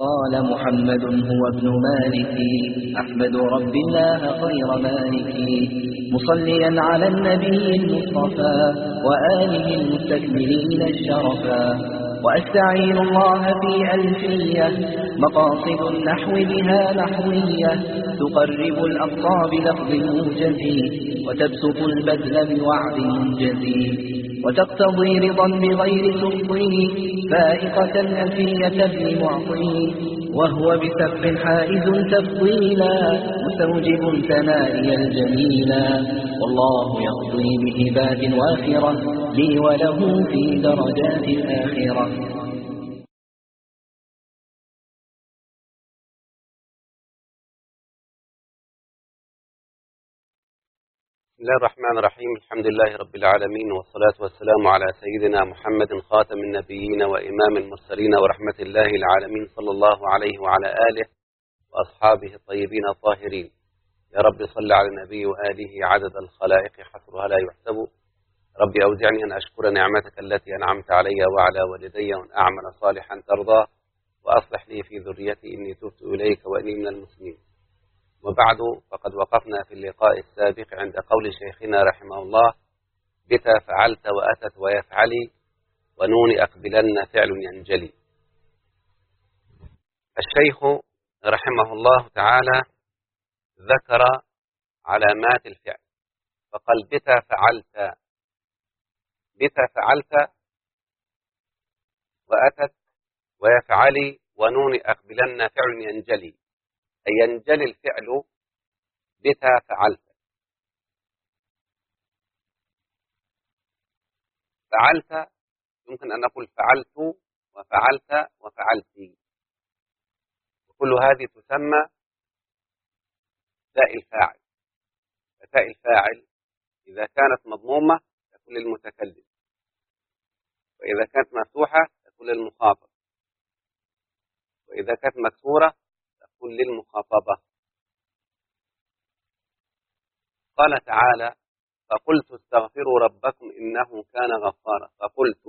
قال محمد هو ابن مالك أحمد رب الله خير مالك مصليا على النبي المصطفى وآله المستكملين الشرفا وأستعين الله في ألفية مقاصد النحو بها نحوية تقرب الأقصى بلفظ موجز وتبسط البذل بوعد منجز وتقتضي رضا بغير سخطه فائقة ألفية ابن معطي وهو بسبب حائز تفضيلا مستوجب ثنائي الجميلا والله يقضي بهبات وافرة لي وله في درجات الآخرة. بسم الله الرحمن الرحيم. الحمد لله رب العالمين، والصلاة والسلام على سيدنا محمد خاتم النبيين وإمام المرسلين ورحمة الله العالمين صلى الله عليه وعلى آله وأصحابه الطيبين الطاهرين. يا رب صل على النبي وآله عدد الخلائق حصرها لا يحسب. ربي أوزعني أن أشكر نعمتك التي أنعمت علي وعلى والدي وأن أعمل صالحا ترضاه وأصلح لي في ذريتي إني تبت إليك وإني من المسلمين. وبعد، فقد وقفنا في اللقاء السابق عند قول شيخنا رحمه الله: بتا فعلت وأتت ويفعلي ونون أقبلن فعل ينجلي. الشيخ رحمه الله تعالى ذكر علامات الفعل فقال: بتا فعلت، بتا فعلت وأتت ويفعلي ونون أقبلن فعل ينجلي، أي ينجلي الفعل بتا فعلت. فعلت يمكن أن نقول فعلت وفعلت وفعلتي، وكل هذه تسمى تاء الفاعل. فتاء الفاعل إذا كانت مضمومة تكون للمتكلم، وإذا كانت مفتوحة تكون للمخاطب، وإذا كانت مكسورة تكون للمخاطبة. قال تعالى: فقلت استغفروا ربكم إنه كان غفارا. فقلت،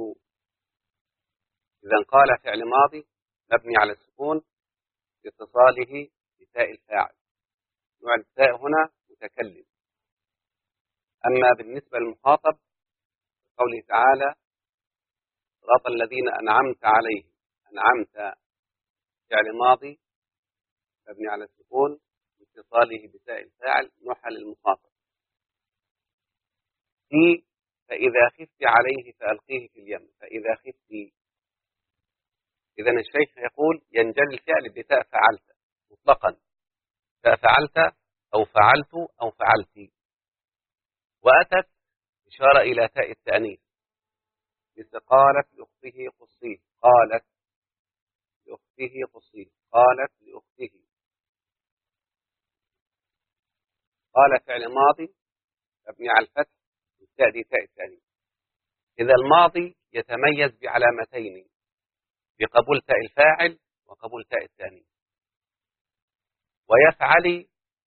إذا قال فعل ماضي مبني على السكون لاتصاله بتاء الفاعل، نوع التاء هنا متكلم. أما بالنسبة للمخاطب قوله تعالى: صراط الذين أنعمت عليهم، أنعمت فعل ماضي مبني على السكون لاتصاله بتاء الفاعل نوحى للمخاطب. في فإذا خفت عليه فألقيه في اليم، فإذا خفت. إذا الشيخ يقول ينجلي الفعل بتاء فعلت مطلقا، تاء فعلت أو فعلت أو فعلتي. وأتت إشارة إلى تاء التأنيث، مثل قالت لأخته قصيه، قالت لأخته قصيه، قالت لأخته. قال فعل ماضي مبني على الفتح، والتاء دي تاء التأنيث. إذا الماضي يتميز بعلامتين، بقبول تاء الفاعل وقبول تاء التأنيث. ويفعل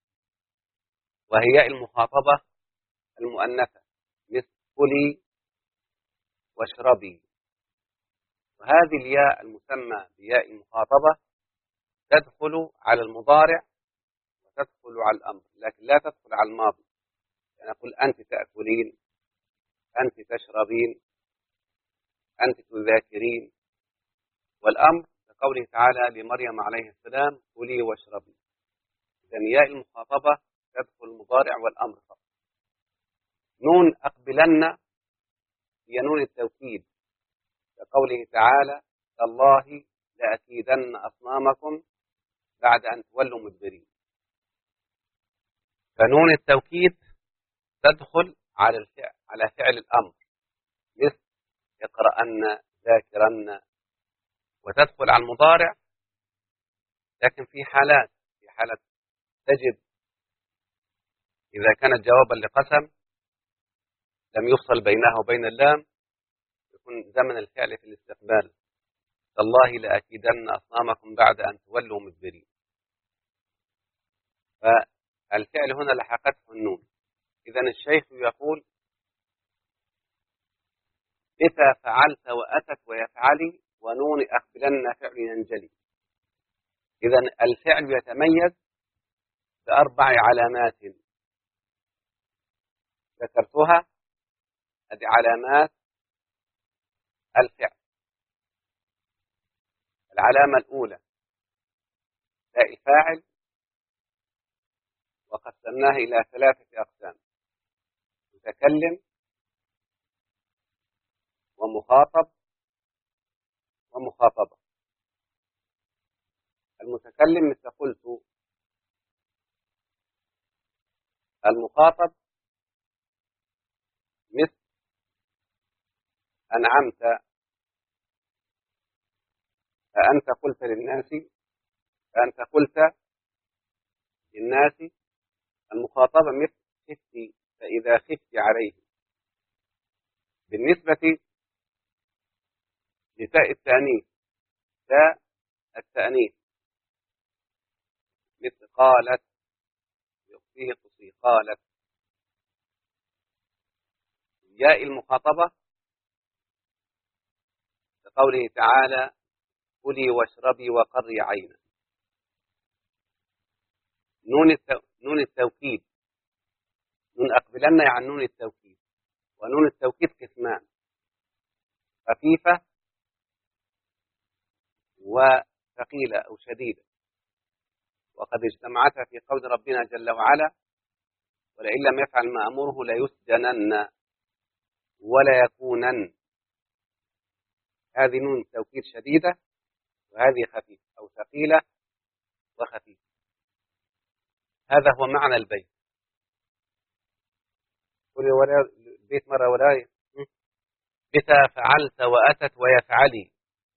وهي المخاطبة المؤنثة، مثل كلي واشربي. وهذه الياء المسمى بياء المخاطبة تدخل على المضارع وتدخل على الأمر، لكن لا تدخل على الماضي. يعني أقول أنت تأكلين، أنت تشربين، أنت تذاكرين. والأمر كقوله تعالى لمريم عليه السلام: كلي واشربي. إذن ياء المخاطبة تدخل المضارع والأمر فقط. نون أقبلن هي نون التوكيد، كقوله تعالى: تالله لأكيدن أصنامكم بعد أن تولوا مدبرين. فنون التوكيد تدخل على فعل الأمر، مثل اقرأن، ذاكرن. وتدخل على المضارع، لكن في حالة تجب إذا كانت جوابا لقسم لم يفصل بينها وبين اللام، يكون زمن الفعل في الاستقبال: تالله لأكيدن أصنامكم بعد أن تولوا مدبرين. فالفعل هنا لحقته النون. إذن الشيخ يقول: بتا فعلت وأتت ويفعلي ونون أقبلن فعل ينجلي. إذن الفعل يتميز ب4 علامات ذكرتها. هذه علامات الفعل. العلامة الأولى تاء الفاعل، وقسمناها إلى 3 أقسام: متكلم ومخاطب ومخاطبة. المتكلم مثل قلت، المخاطب مثل أنعمت، فأنت قلت للناس، فأنت قلت للناس. المخاطبة مثل خفت، فإذا خفت عليه. بالنسبة لتاء التأنيث، تاء التأنيث مثل قالت، يخفيه قصي قالت. ياء المخاطبة كقوله تعالى: كلي واشربي وقري عينا. نون التوكيد، نون أقبلن يعني نون التوكيد. ونون التوكيد قسمان: خفيفة وثقيلة أو شديدة. وقد اجتمعتها في قول ربنا جل وعلا: ولئن لم يفعل ما أمره ليسجنن ولا يكونن. هذه نون توكيد شديدة، وهذه خفيفة أو ثقيلة وخفيفة. هذا هو معنى البيت. قولي البيت مرة وراي: بتا فعلت وأتت ويفعلي،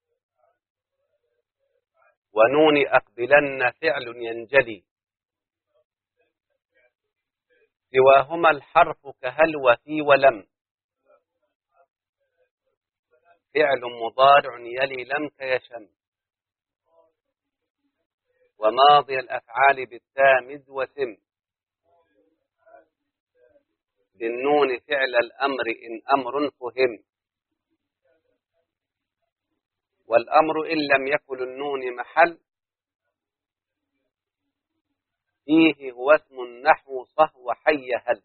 ونون أقبلن فعل ينجلي، سواهما الحرف كهل وفي ولم، فعل مضارع يلي لم كيشم، وماضي الأفعال بالتامد وسم، بالنون فعل الأمر إن أمر فهم، والأمر إن لم يكن النون محل، فيه هو اسم نحو صهو حي هل.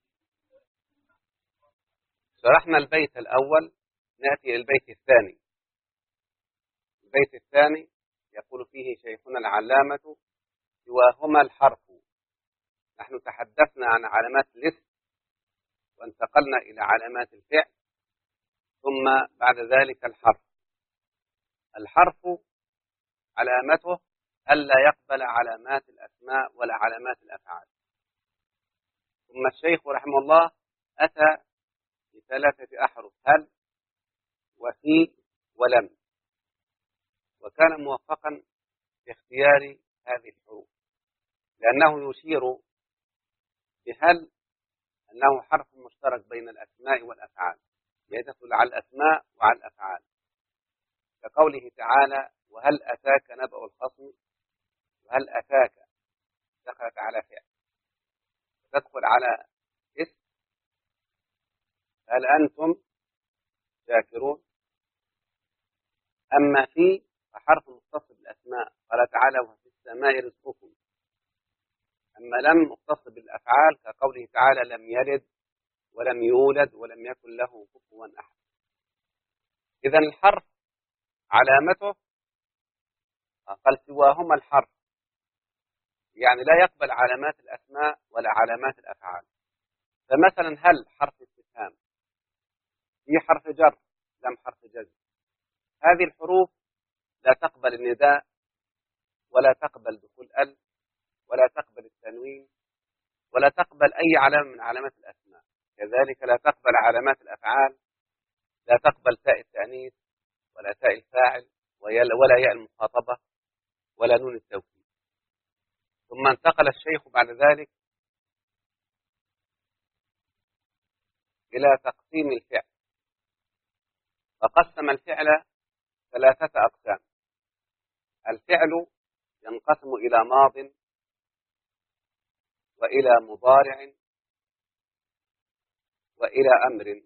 شرحنا البيت الأول، نأتي البيت الثاني. البيت الثاني يقول فيه شيخنا العلامة: سواهما الحرف. نحن تحدثنا عن علامات الاسم، وانتقلنا إلى علامات الفعل، ثم بعد ذلك الحرف. الحرف علامته ألا يقبل علامات الأسماء ولا علامات الأفعال. ثم الشيخ رحمه الله أتى ب3 أحرف: هل وفي ولم. وكان موفقا في اختيار هذه الحروف، لأنه يشير بهل أنه حرف مشترك بين الأسماء والأفعال، يدخل على الأسماء وعلى الأفعال، كقوله تعالى: وهل أتاك نبأ الخصم. وهل أتاك دخلت على فعل، تدخل على اسم: هل أنتم شاكرون. أما في فحرف مختص بالأسماء، قال تعالى: وفي السماء رزقكم. أما لم مختص بالأفعال، كقوله تعالى: لم يلد ولم يولد ولم يكن له كفوا أحد. إذن الحرف علامته قال: سواهما الحرف، يعني لا يقبل علامات الأسماء ولا علامات الأفعال. فمثلا هل حرف استفهام، في حرف جر، لم حرف جزم. هذه الحروف لا تقبل النداء، ولا تقبل دخول ال، ولا تقبل التنوين، ولا تقبل أي علامة من علامات الأسماء. كذلك لا تقبل علامات الأفعال، لا تقبل تاء التأنيث ولا تاء الفاعل ولا ياء المخاطبة ولا نون التوكيد. ثم انتقل الشيخ بعد ذلك إلى تقسيم الفعل، فقسم الفعل 3 أقسام. الفعل ينقسم إلى ماض، وإلى مضارع، وإلى أمر.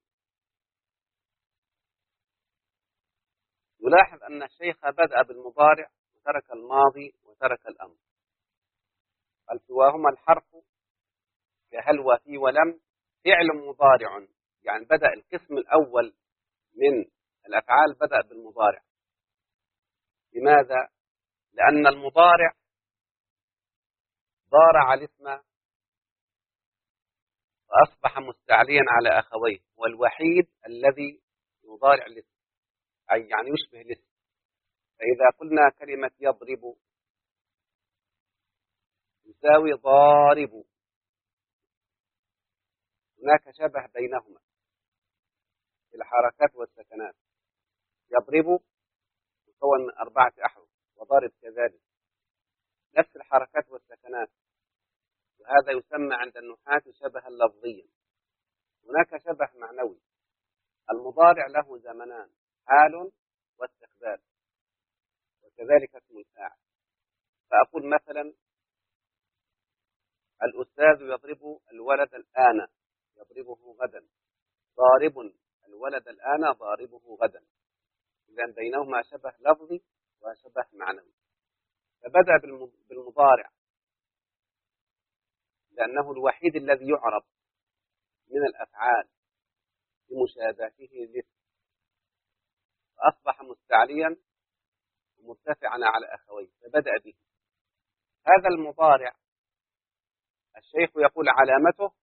نلاحظ أن الشيخ بدأ بالمضارع وترك الماضي وترك الأمر. قال سواهما الحرف كهل وفي ولم فعل مضارع، يعني بدأ القسم الأول من الأفعال بدأ بالمضارع. لماذا؟ لأن المضارع ضارع الاسم فأصبح مستعليا على أخويه، والوحيد الذي يضارع الاسم أي يعني يشبه الاسم. فإذا قلنا كلمة يضرب يساوي ضارب، هناك شبه بينهما في الحركات والسكنات. يضرب مكون من 4 أحرف، وضارب كذلك نفس الحركات والسكنات، وهذا يسمى عند النحاة شبها لفظيا. هناك شبه معنوي. المضارع له زمنان، حال واستقبال، وكذلك اسم الفاعل. فأقول مثلا الأستاذ يضرب الولد الآن، يضربه غدا. ضارب الولد الآن، ضاربه غدا. إذا بينهما شبه لفظي وشبه معنوي. فبدأ بالمضارع لأنه الوحيد الذي يعرف من الأفعال بمشابهته للاسم، فأصبح مستعليا ومرتفعا على أخويه فبدأ به. هذا المضارع الشيخ يقول علامته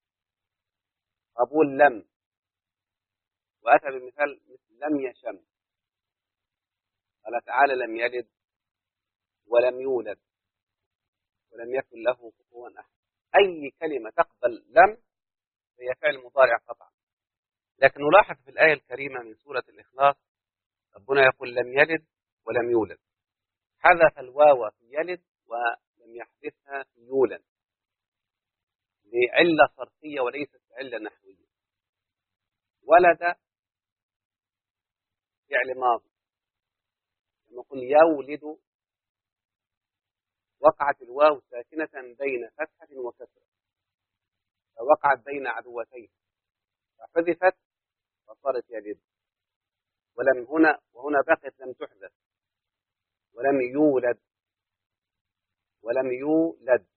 قبول لم، وأتى بمثال مثل لم يشم. قال تعالى لم يلد ولم يولد ولم يكن له كفوا أحد. أي كلمة تقبل لم هي فعل مضارع قطعا. لكن نلاحظ في الآية الكريمة من سورة الإخلاص ربنا يقول لم يلد ولم يولد، حذف الواو في يلد ولم يحذفها في يولد لعلة صرفية وليست علة نحوية. ولد فعل ماضي، لما نقول يولد وقعت الواو ساكنة بين فتحة وكسرة، فوقعت بين عدوتين فحذفت فصارت يلد. وهنا بقت لم تحذف. ولم يولد ولم يولد،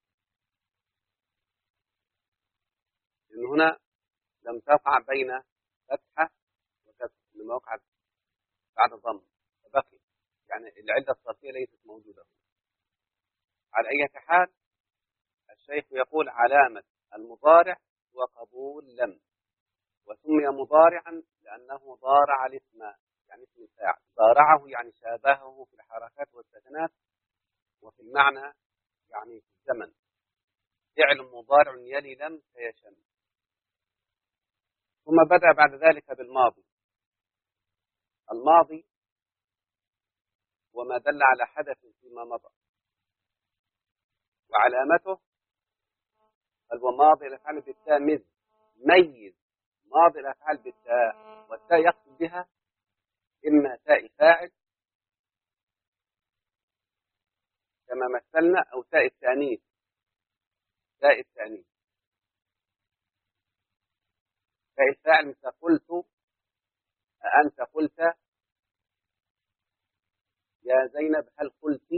لأن هنا لم تقع بين فتحة وكسرة، لما وقعت بعد ضم فبقي، يعني العلة الصرفية ليست موجودة هنا. على أي حال الشيخ يقول علامة المضارع هو قبول لم، وسمي مضارعا لأنه ضارع الاسم، يعني اسم الفاعل. ضارعه يعني شابهه في الحركات والسكنات، وفي المعنى يعني في الزمن. فعل مضارع يلي لم فيشم. ثم بدأ بعد ذلك بالماضي. الماضي وما دل على حدث فيما مضى، وعلامته وماضي الأفعال بالتاء ميز ماضي الأفعال بالتاء، والتاء يقصد بها إما تاء الفاعل كما مثلنا، أو تاء التأنيث. تاء التأنيث تاء الفاعل مثل قلت، أأنت قلت يا زينب هل قلت.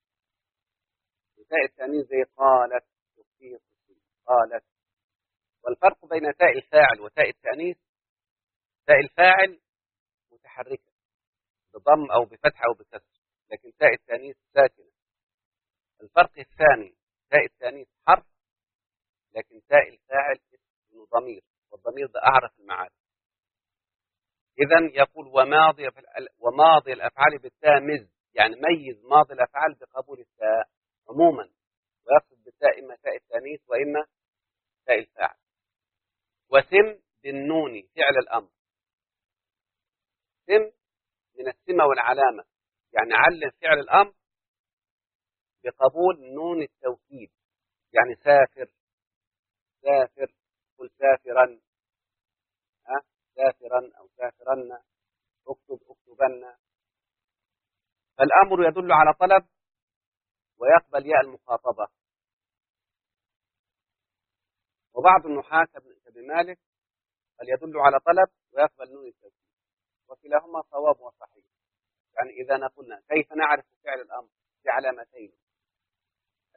وتاء التأنيث زي قالت تخفيه قالت. والفرق بين تاء الفاعل وتاء التأنيث تاء الفاعل متحركة بضم أو بفتح أو بكسر، لكن تاء التأنيث ساكنة. الفرق الثاني تاء التأنيث حرف، لكن تاء الفاعل اسم ضمير، والضمير ده أعرف المعارف. إذن يقول وماضي الأفعال بالتاء يعني ميز ماضي الأفعال بقبول التاء عموما، ويقصد بالتاء إما تاء التأنيث وإما تاء الفاعل. وسم بالنون فعل الأمر. سم من السمة والعلامة، يعني علم فعل الأمر بقبول نون التوكيد، يعني سافر سافر، قل سافرا، سافرا أو سافرن، اكتب اكتبن. فالأمر يدل على طلب ويقبل ياء المخاطبة. وبعض النحاة كابن مالك بل يدل على طلب ويقبل نون التوكيد، وكلاهما صواب وصحيح. يعني إذا قلنا كيف نعرف فعل الأمر بعلامتين،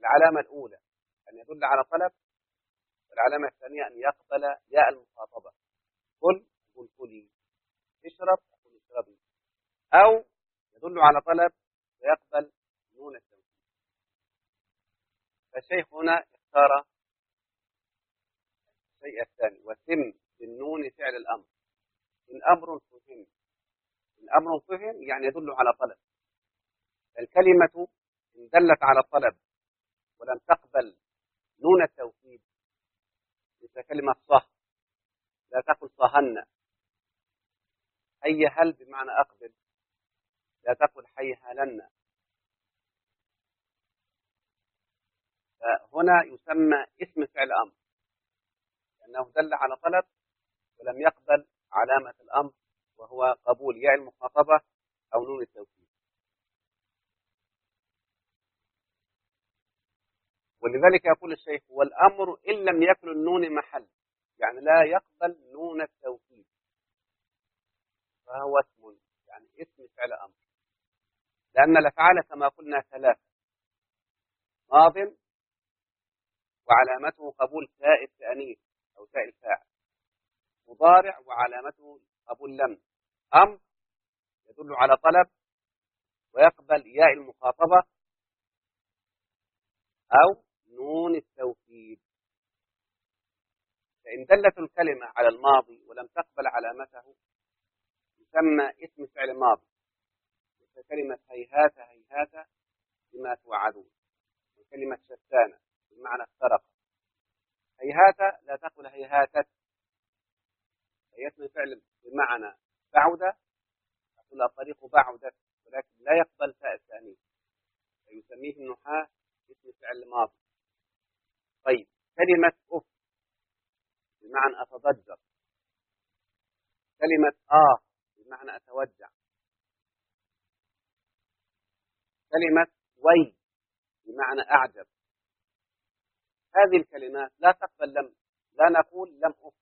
العلامة الأولى أن يدل على طلب، والعلامة الثانية أن يقبل ياء المخاطبة. كل يقول كلي، اشرب يقول اشربي، أو يدل على طلب ويقبل نون التوكيد. فالشيخ هنا اختار الشيء الثاني، وتم بالنون فعل الأمر. إن أمر فهم، إن أمر فهم يعني يدل على طلب. الكلمة إن دلت على الطلب ولم تقبل نون التوكيد، مثل كلمة صه، لا تقل صهن. حي هل بمعنى أقبل، لا تقل حي هلن. فهنا يسمى اسم فعل أمر، لأنه دل على طلب ولم يقبل علامة الأمر، وهو قبول ياء المخاطبة أو نون التوكيد. ولذلك يقول الشيخ: والأمر إن لم يكن النون محل، يعني لا يقبل نون التوكيد، فهو اسم، يعني اسم فعل أمر. لأن الأفعال كما قلنا ثلاثة: ماض، وعلامته قبول تاء التأنيث أو تاء الفاعل، مضارع وعلامته قبول لم، أمر يدل على طلب ويقبل ياء المخاطبة أو نون التوكيد. فإن دلت الكلمة على الماضي ولم تقبل علامته يسمى اسم فعل ماضي، مثل كلمة هيهات هيهات لما توعدون، وكلمة شتان بمعنى افترق. هيهات لا تقل هيهاتت، هي اسم فعل بمعنى بعد، تقول الطريق بعدت، ولكن لا يقبل تاء التأنيث، فيسميه النحاة اسم فعل ماضي. طيب، كلمة أف بمعنى أتضجر، كلمة بمعنى أتوجع، كلمة وي بمعنى أعجب. هذه الكلمات لا تقبل لم، لا نقول لم أف،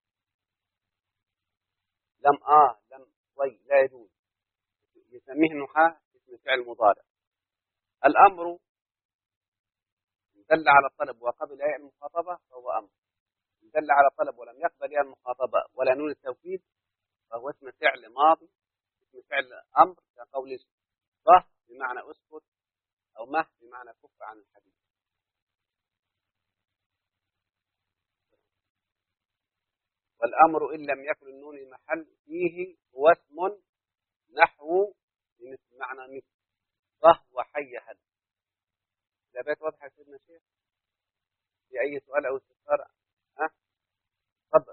لم لم وي، لا يجوز، يسميه النحاة اسم فعل مضارع. الأمر دل على الطلب وقبل ياء المخاطبة فهو أمر، دل على الطلب ولم يقبل ياء المخاطبة ولا نون التوكيد فهو اسم فعل ماضي، اسم فعل أمر، كقول صه بمعنى أسكت، أو مه بمعنى كف عن الحديث. والأمر إن لم يكن النون المحل فيه هو اسم نحو بمثل معنى مثل صه وحي هل. إذا بيت واضح يا سيدنا الشيخ؟ في أي سؤال أو استفسار؟ تفضل.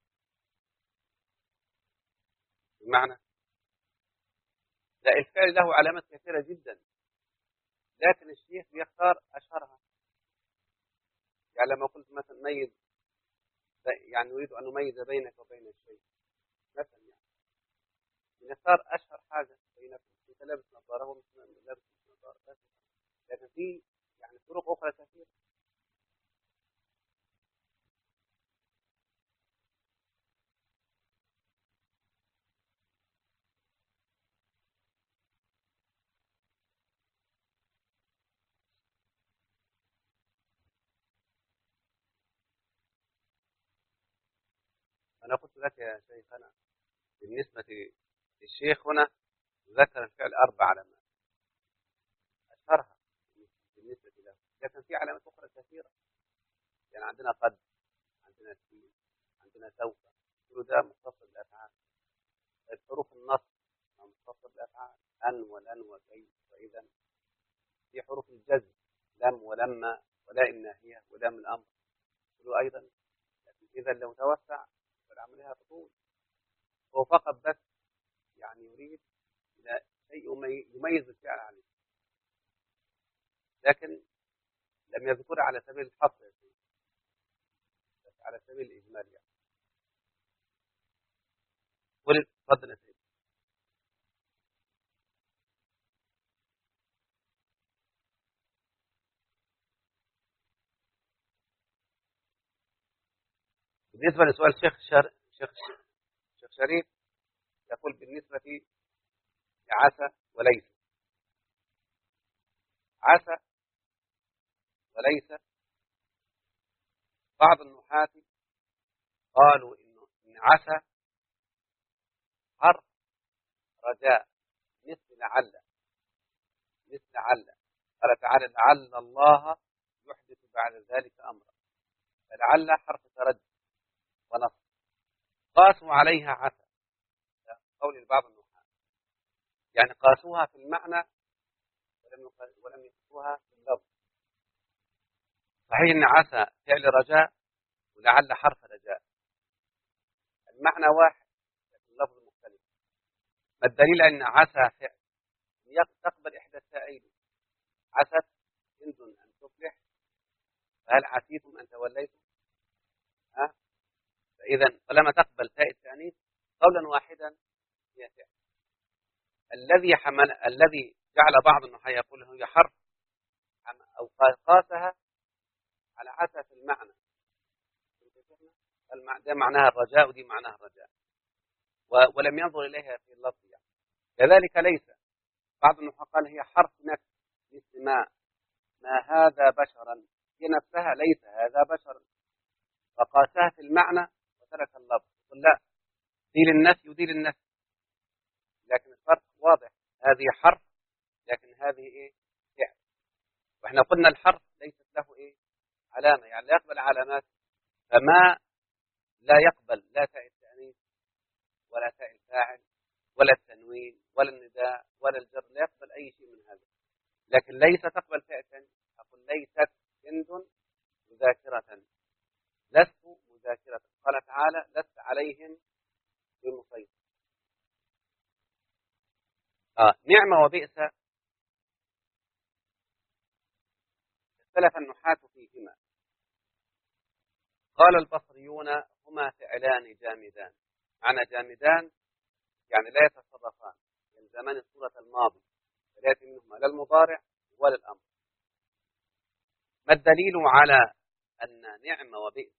بمعنى لا، الفعل له علامات كثيرة جدا، لكن الشيخ يختار أشهرها. يعني لما قلت مثلا ميز، يعني نريد أن نميز بينك وبين الشيء مثلا، يعني نختار أشهر حاجة بينكم. أنت لابس نظارة هو مش لابس نظارة، لكن في يعني طرق أخرى كثيرة. أنا قلت لك يا شيخنا بالنسبة للشيخ هنا ذكر الفعل 4 علامات أشهرها بالنسبة له، لكن في علامات أخرى كثيرة. يعني عندنا قد، عندنا سين، عندنا سوف، كل ده مختص بالأفعال. حروف النص مختص بالأفعال، أن ولن وكي وإذا. في حروف الجزم لم ولما ولا الناهية ولام الأمر، كله أيضا. لكن إذا لو توسع فالعملية تطول. هو فقط بس يعني يريد إلى شيء يميز الفعل عليه، لكن لم يذكر على سبيل الحصر، بس على سبيل الإجمال يعني. قل تفضل يا سيدي. بالنسبة لسؤال شيخ شريف يقول بالنسبة لعسى وليس. عسى وليس. بعض النحاة قالوا إن عسى حرف رجاء مثل لعل، مثل لعل. قال تعالى لعل الله يحدث بعد ذلك أمرا، فلعل حرف ترجي ونصب. قاسوا عليها عسى، قول بعض النحاة، يعني قاسوها في المعنى ولم يقاسوها في اللفظ. صحيح ان عسى فعل رجاء ولعل حرف رجاء، المعنى واحد لكن اللفظ مختلف. ما الدليل ان عسى فعل تقبل احدى التائين؟ عست هند ان تفلح، فهل عسيتم ان توليتم؟ فاذا طالما تقبل تاء التانيث قولا واحدا هي فعل. الذي جعل بعض النحاة يقول هي حرف او قاسها على عسى في المعنى، ده معناها الرجاء ودي معناها الرجاء، ولم ينظر إليها في اللفظ يعني. كذلك ليس، بعض النحاة قال هي حرف نفس مثل ما هذا بشرا، هي نفسها ليس هذا بشرا، فقاسها في المعنى وترك اللفظ. قل لا، دي للنفي ودي للنفي، لكن الفرق واضح، هذه حرف لكن هذه ايه؟ فعل. واحنا قلنا الحرف ليست له ايه؟ علامة، يعني لا يقبل علامات، فما لا يقبل لا تاء التأنيث ولا تاء الفاعل ولا التنوين ولا النداء ولا الجر، لا يقبل أي شيء من هذا. لكن ليس تقبل تاء التأنيث، أقول ليست هند مذاكرة، لست مذاكرة. قال تعالى لست عليهم بمسيطر. نعمة وبئس اختلف النحاة فيهما. قال البصريون هما فعلان جامدان. معنى جامدان يعني لا يتصرفان، يلزمان الصورة الماضي، فلا يأتي منهما لا المضارع ولا الأمر. ما الدليل على أن نعمة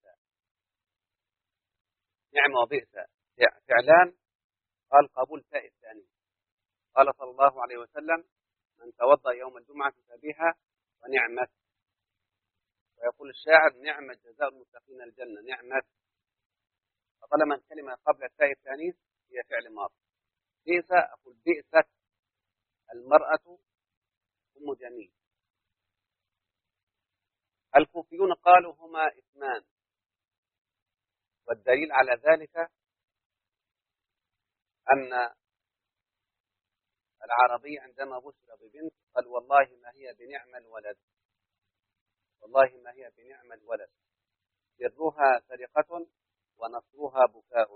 وبئس فعلان؟ قال قبول تاء التأنيث. قال صلى الله عليه وسلم من توضأ يوم الجمعة فبها ونعمت. ويقول الشاعر نعمة جزاء المتقين الجنة، نعمت. فطالما الكلمة قبل التاء التأنيث هي فعل ماضي. بئس، أقول بئست المرأة أم جميل. الكوفيون قالوا هما اسمان، والدليل على ذلك أن العربي عندما بشر ببنت قال والله ما هي بنعم الولد، والله ما هي بنعم الولد، برها سرقة ونصرها بكاء.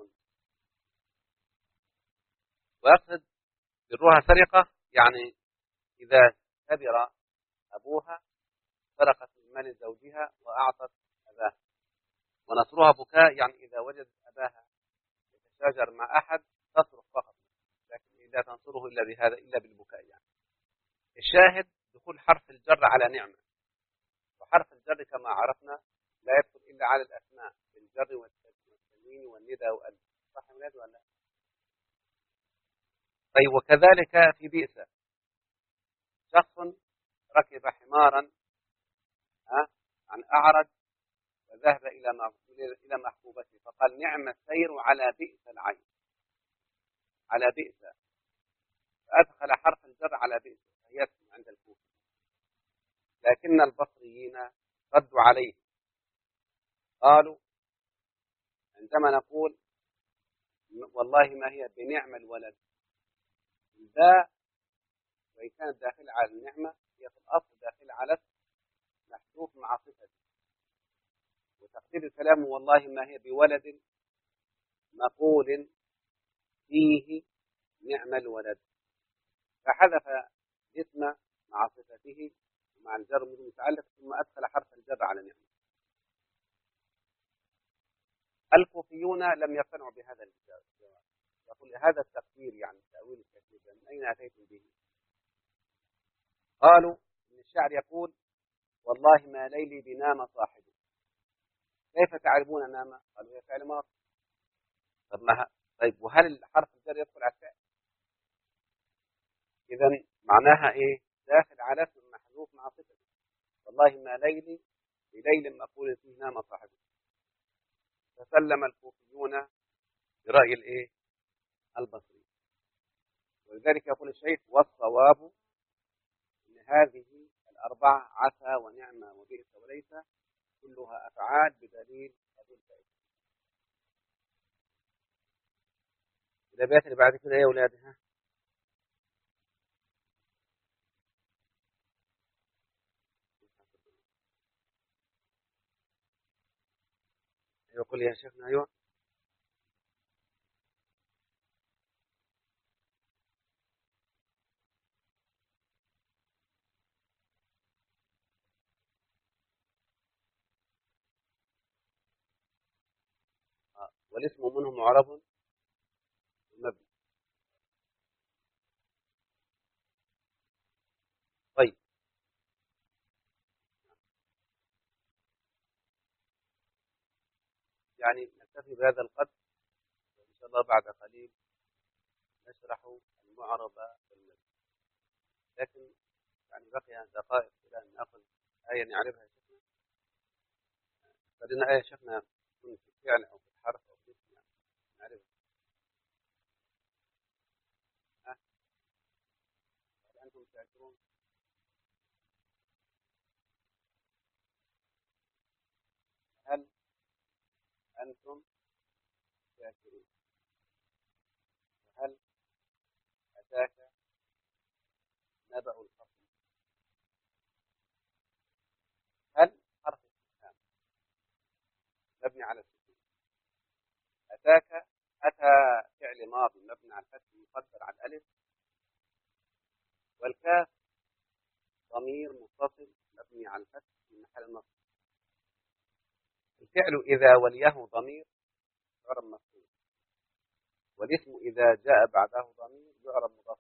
ويقصد برها سرقة يعني إذا كبر أبوها سرقت من مال زوجها وأعطت أباها، ونصرها بكاء يعني إذا وجدت أباها يتشاجر مع أحد تصرخ فقط، لكن لا تنصره إلا بهذا، إلا بالبكاء يعني. الشاهد دخول حرف الجر على نعمة، وحرف الجر كما عرفنا لا يدخل إلا على الأسماء بالجر والتنوين والندى وال، صح من هذا ولا؟ طيب وكذلك في بئس، شخص ركب حمارا عن أعرج وذهب إلى محبوبته، فقال نعم السير على بئس العين، على بئس، فأدخل حرف الجر على بئس، فهي اسم عند الكوفة. لكن البصريين ردوا عليه، قالوا عندما نقول والله ما هي بنعم الولد، الباء وإن كانت داخلة على النعمة هي في الأصل داخلة على محذوف مع صفة، وتقدير الكلام والله ما هي بولد مقول فيه نعم الولد، فحذف الاسم مع صفته ومع الجر المتعلق ثم أدخل حرف الجر على نعمة. الكوفيون لم يقتنعوا بهذا الجواب، يقول هذا التقدير يعني التأويل الكثير من أين أتيتم به؟ قالوا إن الشاعر يقول والله ما ليلي بنام صاحبه، كيف تعرفون نام؟ قالوا هي فعل ماضي. طيب وهل الحرف الجر يدخل على الفعل؟ إذا معناها إيه؟ داخل على اسم محذوف مع صفته، والله والله ما ليلي بليل مقول فيه نام صاحبه. فسلم الكوفيون برأي الايه البصري. ولذلك يقول الشيخ والصواب ان هذه الأربعة عسى ونعمة وبئس وليس كلها أفعال بدليل هذه الفائدة. الأبيات اللي بعد كده يا أولادها يقول يا شيخنا أيوة. والاسم منه معرب ومبني. طيب يعني نكتفي بهذا القدر، وإن شاء الله بعد قليل نشرح المعرب والمبني. لكن يعني بقي دقائق إلى أن نأخذ آية نعرفها يا شيخنا. فلنا آية شيخنا تكون في الفعل أو في الحرف أو في الاسم يعني نعرفها. ها هل أنتم شاكرون؟ هل أنتم شاكرون؟ وهل أتاك نبأ الخصم؟ هل حرف استفهام مبني على السكون. أتاك أتى فعل ماضي مبني على الفتح مقدر على الألف. والكاف ضمير متصل مبني على الفتح في محل نصب. الفعل إذا وليه ضمير يعرب مفعول، والاسم إذا جاء بعده ضمير يعرب مضاف.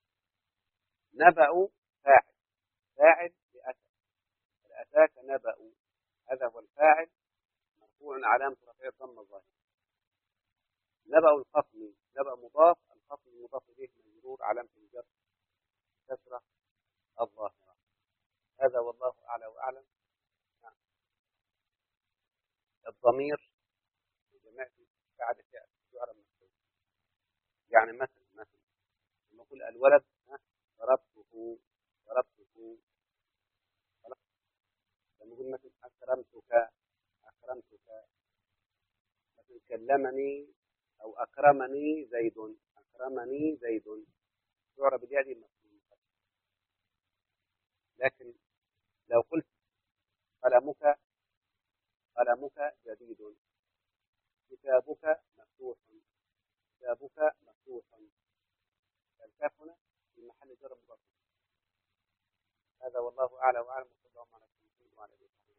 نبأ فاعل، فاعل لأتى، أتاك نبأ هذا هو الفاعل مرفوع علامة رفعه الضمة الظاهرة. نبأ الخصم نبأ مضاف، الخصم مضاف إليه مجرور علامة الجر كسرة الظاهرة. هذا والله أعلى وأعلم. الضمير جماعة بعد فعل يعرب مفعول. يعني مثلا لما نقول الولد ضربته ضربته. لما نقول مثلا أكرمتك مثلا كلمني أو أكرمني زيد، أكرمني زيد يعرب الياء دي مفعول. لكن لو قلت قلمك قلمك جديد، كتابك مفتوح، كتابك مفتوح، الكاف هنا في محل جر مضاف. هذا والله أعلى وأعلم. وصلى الله على سيدنا وعلى آله وصحبه.